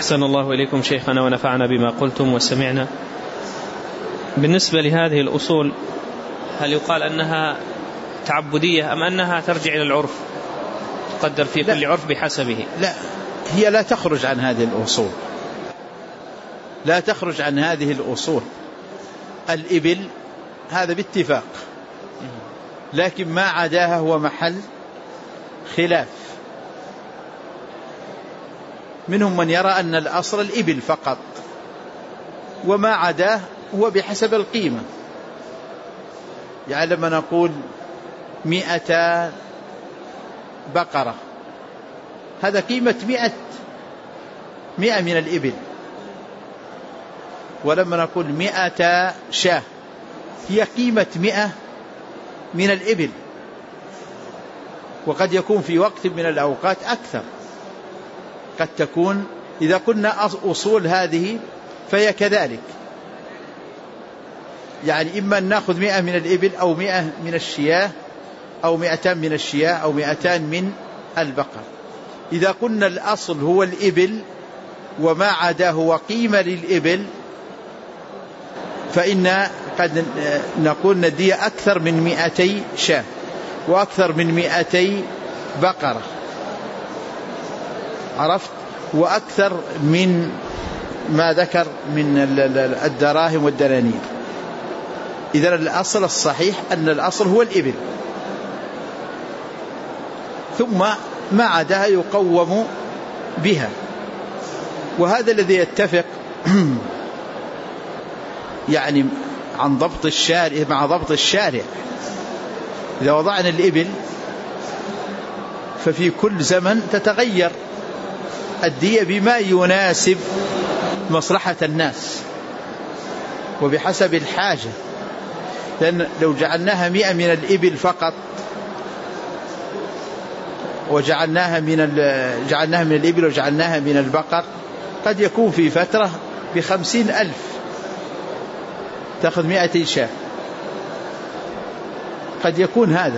أحسن الله إليكم شيخنا ونفعنا بما قلتم وسمعنا. بالنسبة لهذه الأصول هل يقال أنها تعبدية أم أنها ترجع إلى العرف تقدر في كل عرف بحسبه؟ لا، هي لا تخرج عن هذه الأصول، لا تخرج عن هذه الأصول. الإبل هذا باتفاق، لكن ما عداها هو محل خلاف. منهم من يرى أن الأصل الإبل فقط، وما عداه هو بحسب القيمة. يعني لما نقول 100 بقرة، هذا قيمة 100 من الإبل. ولما نقول 100 شاة، هي قيمة 100 من الإبل. وقد يكون في وقت من الأوقات أكثر، قد تكون إذا كنا أصول هذه فهي كذلك. يعني إما أن نأخذ 100 من الإبل أو 100 من الشياه أو 200 من الشياه أو 200 من البقر. إذا كنا الأصل هو الإبل وما عداه هو قيمة للإبل، فإن قد نقول ندية أكثر من 200 شاة وأكثر من 200 بقرة، عرفت، وأكثر من ما ذكر من الدراهم والدنانير. إذن الأصل الصحيح أن الأصل هو الإبل، ثم ما عداها يقوم بها. وهذا الذي يتفق يعني عن ضبط الشارع مع ضبط الشارع. إذا وضعنا الإبل ففي كل زمن تتغير الدية بما يناسب مصلحة الناس وبحسب الحاجة. لأن لو جعلناها 100 من الإبل فقط وجعلناها من الإبل وجعلناها من البقر، قد يكون في فترة ب50,000 تأخذ 200 شاة، قد يكون هذا.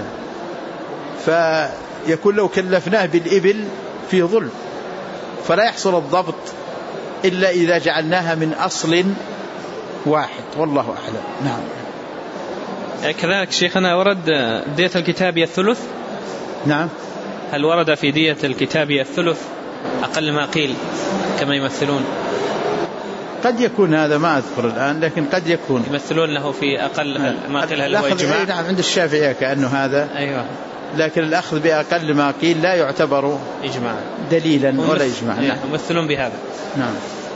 فيكون لو كلفناه بالإبل في ظلم، فلا يحصل الضبط إلا إذا جعلناها من أصل واحد، والله أعلم. نعم. كذلك شيخنا ورد دية الكتاب الثلث؟ نعم. هل ورد في دية الكتاب الثلث أقل ما قيل كما يمثلون؟ قد يكون هذا، ما أذكر الآن، لكن قد يكون يمثلون له في أقل ما قيل. هل هو إجماع؟ نعم، عند الشافعية كأنه هذا. أيوة. لكن الأخذ بأقل ما قيل لا يعتبر إجماع دليلا ولا إجماع. نعم. يمثلون بهذا. نعم.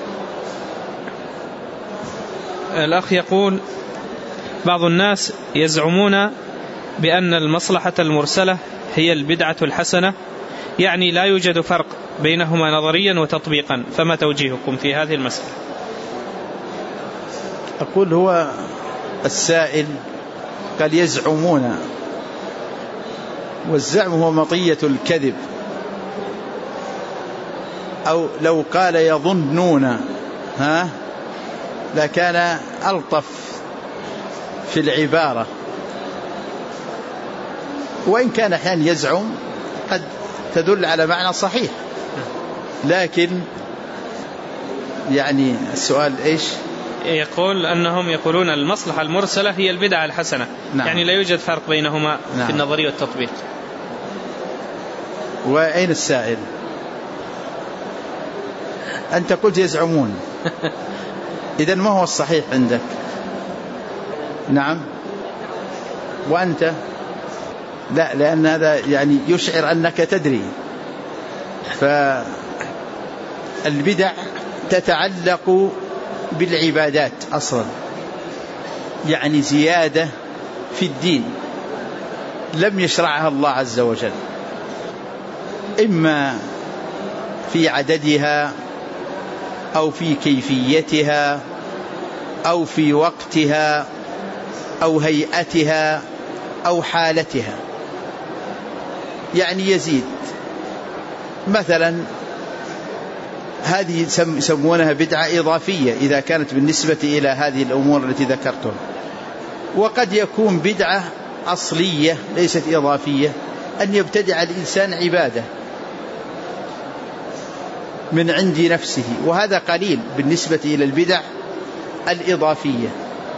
الأخ يقول: بعض الناس يزعمون بأن المصلحة المرسلة هي البدعة الحسنة، يعني لا يوجد فرق بينهما نظريا وتطبيقا، فما توجيهكم في هذه المسألة؟ أقول هو السائل قال يزعمون، والزعم هو مطية الكذب، أو لو قال يظنون لكان ألطف في العبارة. وإن كان أحيانا يزعم قد تدل على معنى صحيح، لكن يعني السؤال إيش؟ يقول أنهم يقولون المصلحة المرسلة هي البدعة الحسنة. نعم. يعني لا يوجد فرق بينهما. نعم. في النظرية والتطبيق. وأين السائل؟ أنت قلت يزعمون. إذن ما هو الصحيح عندك؟ نعم. وأنت لا، لأن هذا يعني يشعر أنك تدري. فالبدع تتعلق بالعبادات أصلا، يعني زيادة في الدين لم يشرعها الله عز وجل، إما في عددها أو في كيفيتها أو في وقتها أو هيئتها أو حالتها. يعني يزيد مثلا، هذه يسمونها بدعة إضافية إذا كانت بالنسبة إلى هذه الأمور التي ذكرتها. وقد يكون بدعة أصلية ليست إضافية، أن يبتدع الإنسان عبادة من عند نفسه، وهذا قليل بالنسبة إلى البدع الإضافية،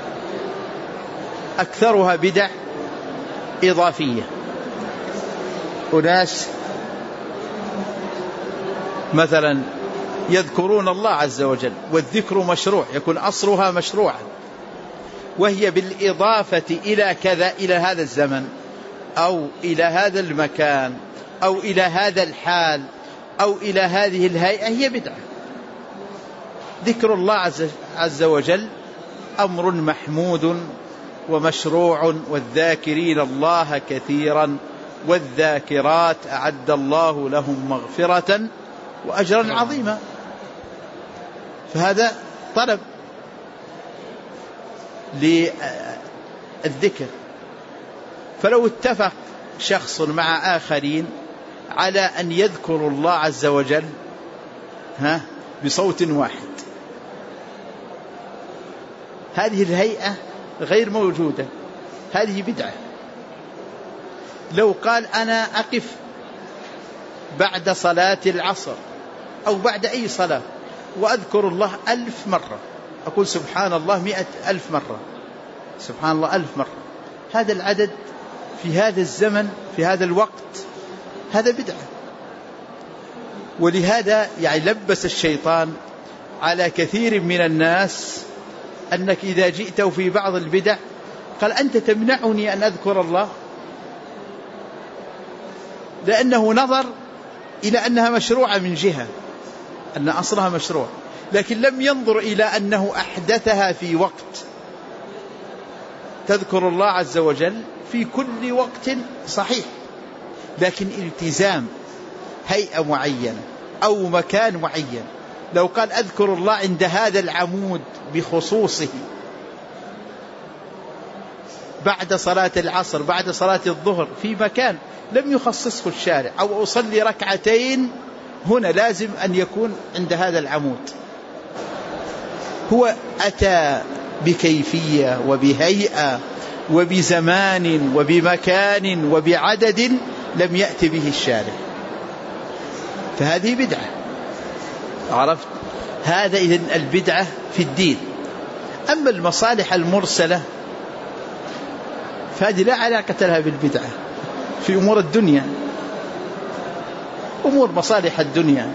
أكثرها بدع إضافية. أناس مثلا يذكرون الله عز وجل، والذكر مشروع، يكون أصلها مشروعا، وهي بالإضافة إلى كذا، إلى هذا الزمن أو إلى هذا المكان أو إلى هذا الحال أو إلى هذه الهيئة، هي بدعة. ذكر الله عز وجل أمر محمود ومشروع، والذاكرين الله كثيرا والذاكرات أعد الله لهم مغفرة وأجرا عظيما. فهذا طلب للذكر. فلو اتفق شخص مع آخرين على أن يذكروا الله عز وجل بصوت واحد، هذه الهيئة غير موجودة، هذه بدعة. لو قال أنا أقف بعد صلاة العصر أو بعد أي صلاة وأذكر الله 1000 مرة، أقول سبحان الله 100,000 مرة، سبحان الله 1000 مرة، هذا العدد في هذا الزمن في هذا الوقت، هذا بدعة. ولهذا لبس الشيطان على كثير من الناس أنك إذا جئت في بعض البدع قال أنت تمنعني أن أذكر الله، لأنه نظر إلى أنها مشروعة من جهة، أن أصلها مشروع، لكن لم ينظر إلى أنه أحدثها في وقت. تذكر الله عز وجل في كل وقت صحيح، لكن التزام هيئة معينة أو مكان معين. لو قال أذكر الله عند هذا العمود بخصوصه بعد صلاة العصر بعد صلاة الظهر في مكان لم يخصصه الشارع، أو أصلي ركعتين هنا، لازم أن يكون عند هذا العمود. هو أتى بكيفية وبهيئة وبزمان وبمكان وبعدد لم يأتي به الشارع، فهذه بدعة. عرفت؟ هذا إذن البدعة في الدين. أما المصالح المرسلة فهذه لا علاقة لها بالبدعة في أمور الدنيا، أمور مصالح الدنيا.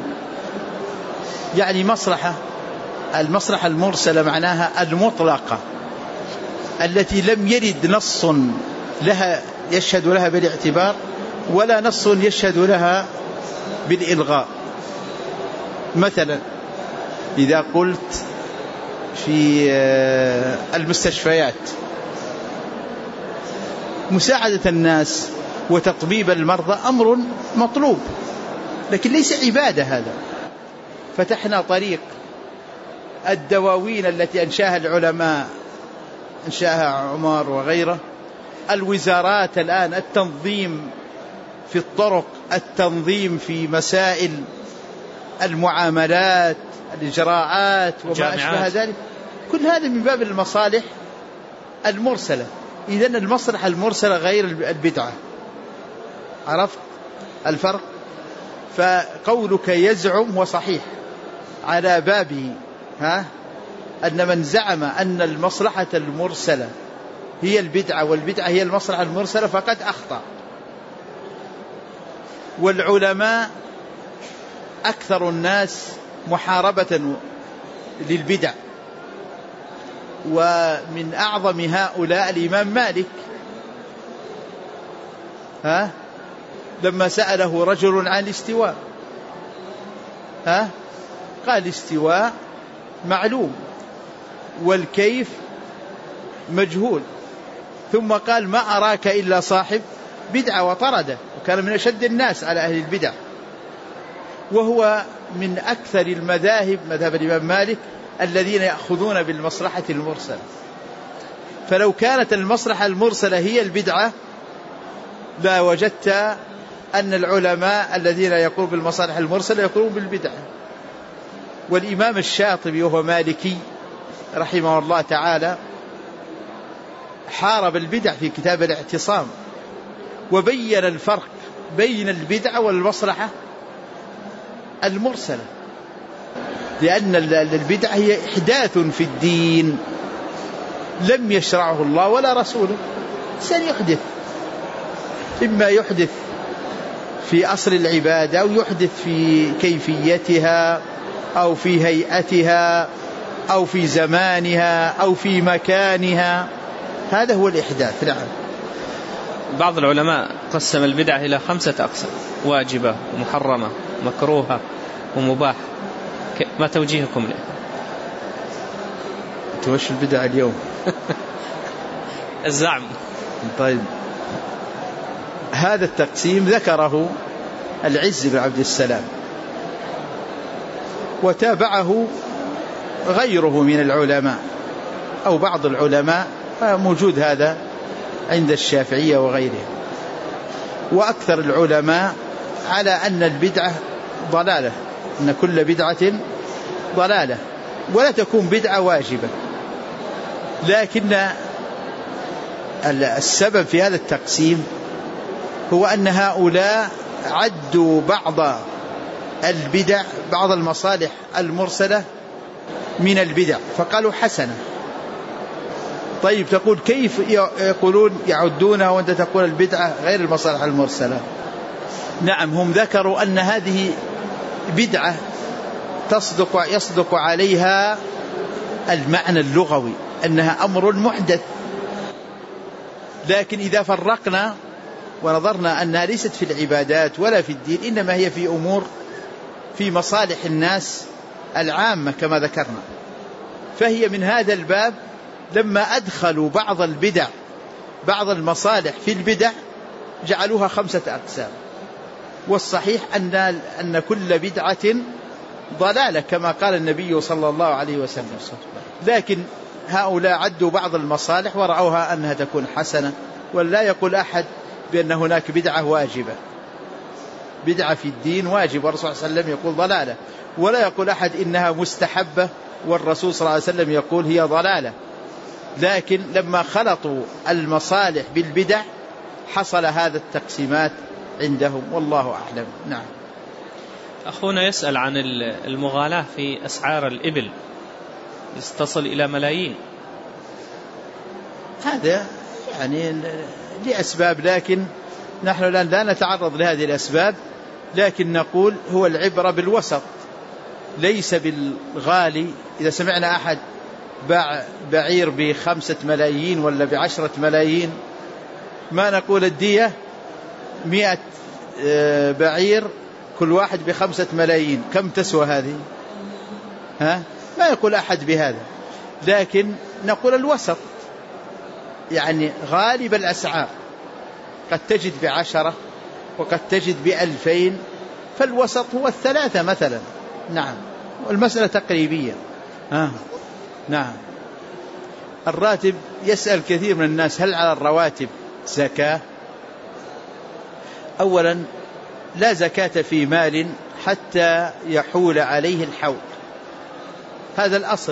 المصلحة المرسلة معناها المطلقة التي لم يرد نص لها يشهد لها بالاعتبار ولا نص يشهد لها بالإلغاء. مثلا إذا قلت في المستشفيات مساعدة الناس وتطبيب المرضى أمر مطلوب، لكن ليس عبادة. هذا فتحنا طريق الدواوين التي أنشاها العلماء، أنشاها عمر وغيره، الوزارات الآن، التنظيم في الطرق، التنظيم في مسائل المعاملات، الإجراءات وما أشبه ذلك، كل هذا من باب المصالح المرسلة. إذن المصلحة المرسلة غير البدعة. عرفت الفرق؟ فقولك يزعم وصحيح على بابه، أن من زعم أن المصلحة المرسلة هي البدعة والبدعة هي المصلحة المرسلة فقد أخطأ. والعلماء أكثر الناس محاربة للبدع، ومن أعظم هؤلاء الإمام مالك، لما سأله رجل عن الاستواء قال الاستواء معلوم والكيف مجهول، ثم قال ما أراك إلا صاحب بدعة وطرده، وكان من أشد الناس على أهل البدع. وهو من أكثر المذاهب، مذهب الإمام مالك، الذين يأخذون بالمصلحة المرسلة. فلو كانت المصلحة المرسلة هي البدعة لا وجدت أن العلماء الذين يقولون بالمصالح المرسلة يقولون بالبدعة. والإمام الشاطبي وهو مالكي رحمه الله تعالى حارب البدع في كتاب الاعتصام، وبين الفرق بين البدعة والمصلحة المرسلة. لأن البدعة هي إحداث في الدين لم يشرعه الله ولا رسوله. سيحدث، إما يحدث في أصل العبادة أو يحدث في كيفيتها أو في هيئتها أو في زمانها أو في مكانها، هذا هو الإحداث. نعم. بعض العلماء قسم البدعة إلى 5 أقسام: واجبة ومحرمة ومكروهة ومباح. ما توجيهكم له؟ توش البدع اليوم؟ الزعم. طيب، هذا التقسيم ذكره العز بن عبد السلام وتابعه غيره من العلماء أو بعض العلماء، موجود هذا عند الشافعية وغيره. وأكثر العلماء على أن البدعة ضلالة، أن كل بدعة ضلالة، ولا تكون بدعة واجبة. لكن السبب في هذا التقسيم هو أن هؤلاء عدوا بعض البدع، بعض المصالح المرسلة من البدع، فقالوا حسنة. طيب، تقول كيف يقولون يعدونها وأنت تقول البدعة غير المصالح المرسلة؟ نعم، هم ذكروا أن هذه بدعة يصدق عليها المعنى اللغوي أنها أمر محدث. لكن إذا فرقنا ونظرنا أنها ليست في العبادات ولا في الدين، إنما هي في أمور في مصالح الناس العامة كما ذكرنا، فهي من هذا الباب. لما أدخلوا بعض البدع، بعض المصالح في البدع، جعلوها 5 أقسام. والصحيح أن كل بدعة ضلالة كما قال النبي صلى الله عليه وسلم. لكن هؤلاء عدوا بعض المصالح ورأوها أنها تكون حسنة. ولا يقول أحد بأن هناك بدعة واجبة، بدعة في الدين واجب والرسول صلى الله عليه وسلم يقول ضلالة. ولا يقول أحد إنها مستحبة والرسول صلى الله عليه وسلم يقول هي ضلالة. لكن لما خلطوا المصالح بالبدع حصل هذا التقسيمات عندهم، والله أعلم. نعم. أخونا يسأل عن المغالاة في أسعار الإبل، تصل إلى ملايين. هذا يعني لأسباب، لكن نحن الآن لا نتعرض لهذه الأسباب، لكن نقول هو العبرة بالوسط ليس بالغالي. إذا سمعنا أحد باع بعير ب5 ملايين ولا ب10 ملايين، ما نقول الدية 100 بعير كل واحد ب5 ملايين، كم تسوى هذه؟ ما يقول أحد بهذا، لكن نقول الوسط. يعني غالب الأسعار قد تجد ب10 وقد تجد ب2000، فالوسط هو 3 مثلا. نعم، والمسألة تقريبية. نعم. الراتب، يسأل كثير من الناس هل على الرواتب زكاة؟ أولا، لا زكاة في مال حتى يحول عليه الحول، هذا الأصل،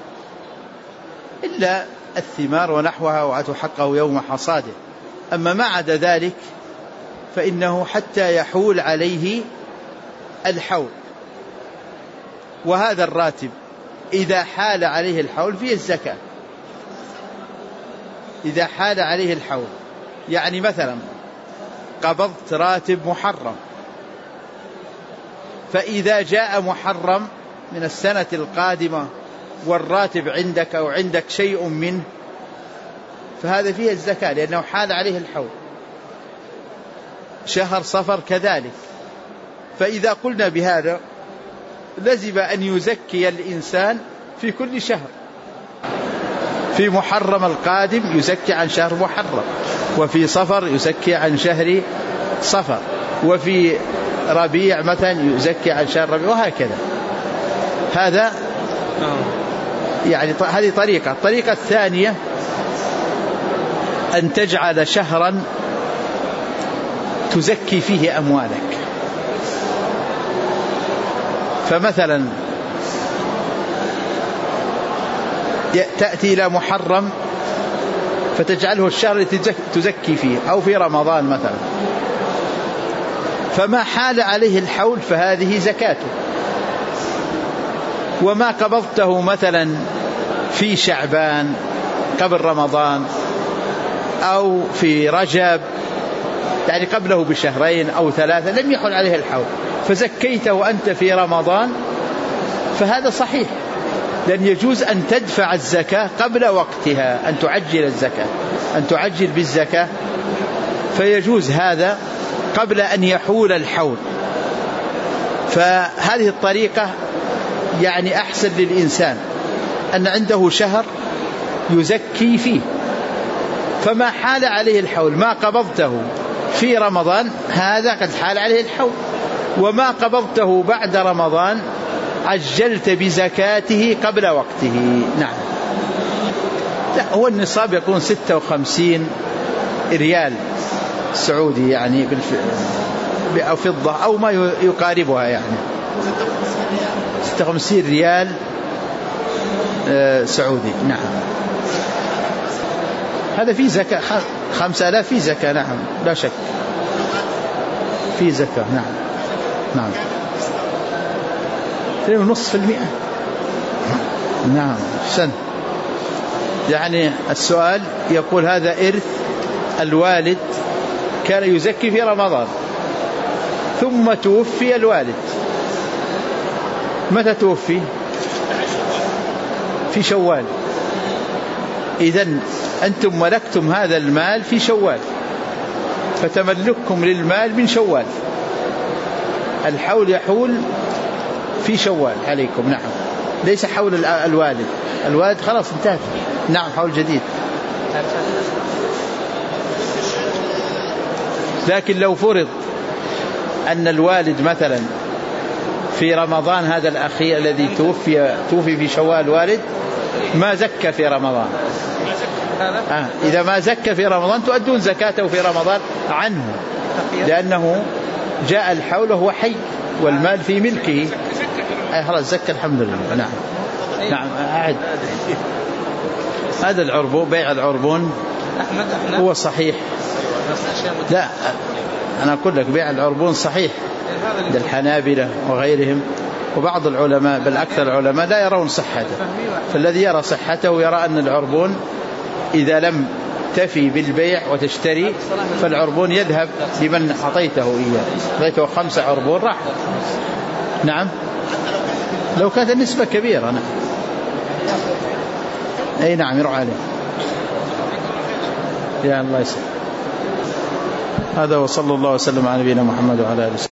إلا الثمار ونحوها وآتوا حقه يوم حصاده. أما ما عدا ذلك فإنه حتى يحول عليه الحول. وهذا الراتب إذا حال عليه الحول فيه الزكاة. إذا حال عليه الحول، يعني مثلا قبضت راتب محرم، فإذا جاء محرم من السنة القادمة والراتب عندك أو عندك شيء منه، فهذا فيه الزكاة لأنه حال عليه الحول. شهر صفر كذلك. فإذا قلنا بهذا لزم أن يزكي الإنسان في كل شهر. في محرم القادم يزكي عن شهر محرم، وفي صفر يزكي عن شهر صفر، وفي ربيع مثلا يزكي عن شهر ربيع، وهكذا. هذا يعني هذه طريقة. الطريقة الثانية أن تجعل شهرا تزكي فيه أموالك. فمثلا تأتي إلى محرم فتجعله الشهر الذي تزكي فيه، أو في رمضان مثلا، فما حال عليه الحول فهذه زكاته. وما قبضته مثلا في شعبان قبل رمضان أو في رجب يعني قبله بشهرين أو 3 لم يحل عليه الحول فزكيته أنت في رمضان فهذا صحيح، لأن يجوز أن تدفع الزكاة قبل وقتها، أن تعجل الزكاة، أن تعجل بالزكاة، فيجوز هذا قبل أن يحول الحول. فهذه الطريقة يعني أحسن للإنسان، أن عنده شهر يزكي فيه، فما حال عليه الحول ما قبضته في رمضان هذا قد حال عليه الحول، وما قبضته بعد رمضان عجلت بزكاته قبل وقته. نعم. لا، هو النصاب يكون 56 ريال سعودي يعني أو فضة أو ما يقاربها، يعني 56 ريال سعودي. نعم. هذا في زكاة 5000 في زكاة. نعم لا شك في زكاة. نعم. نعم 2.5%. نعم سن. يعني السؤال يقول هذا إرث الوالد كان يزكي في رمضان ثم توفي الوالد. متى توفي؟ في شوال. إذن أنتم ملكتم هذا المال في شوال، فتملككم للمال من شوال، الحول يحول في شوال عليكم. نعم ليس حول الوالد، الوالد خلاص انتهت. نعم حول جديد. لكن لو فرض أن الوالد مثلا في رمضان هذا الأخير الذي توفي في شوال والد ما زكى في رمضان، إذا ما زكى في رمضان تؤدون زكاته في رمضان عنه، لأنه جاء الحول وهو حي والمال في ملكه. خلاص زكى الحمد لله. نعم. نعم أعد. هذا العربون، بيع العربون هو صحيح. لا أنا أقول لك بيع العربون صحيح للحنابلة وغيرهم، وبعض العلماء بل أكثر العلماء لا يرون صحته، فالذي يرى صحته يرى أن العربون إذا لم تفي بالبيع وتشتري فالعربون يذهب لمن أعطيته إياه. أعطيته 5 عربون راح. نعم لو كانت النسبة كبيرة. نعم. أي نعم يروح عليه. يا الله يسلم. هذا وصلى الله وسلم على نبينا محمد وعلى آله وسلم.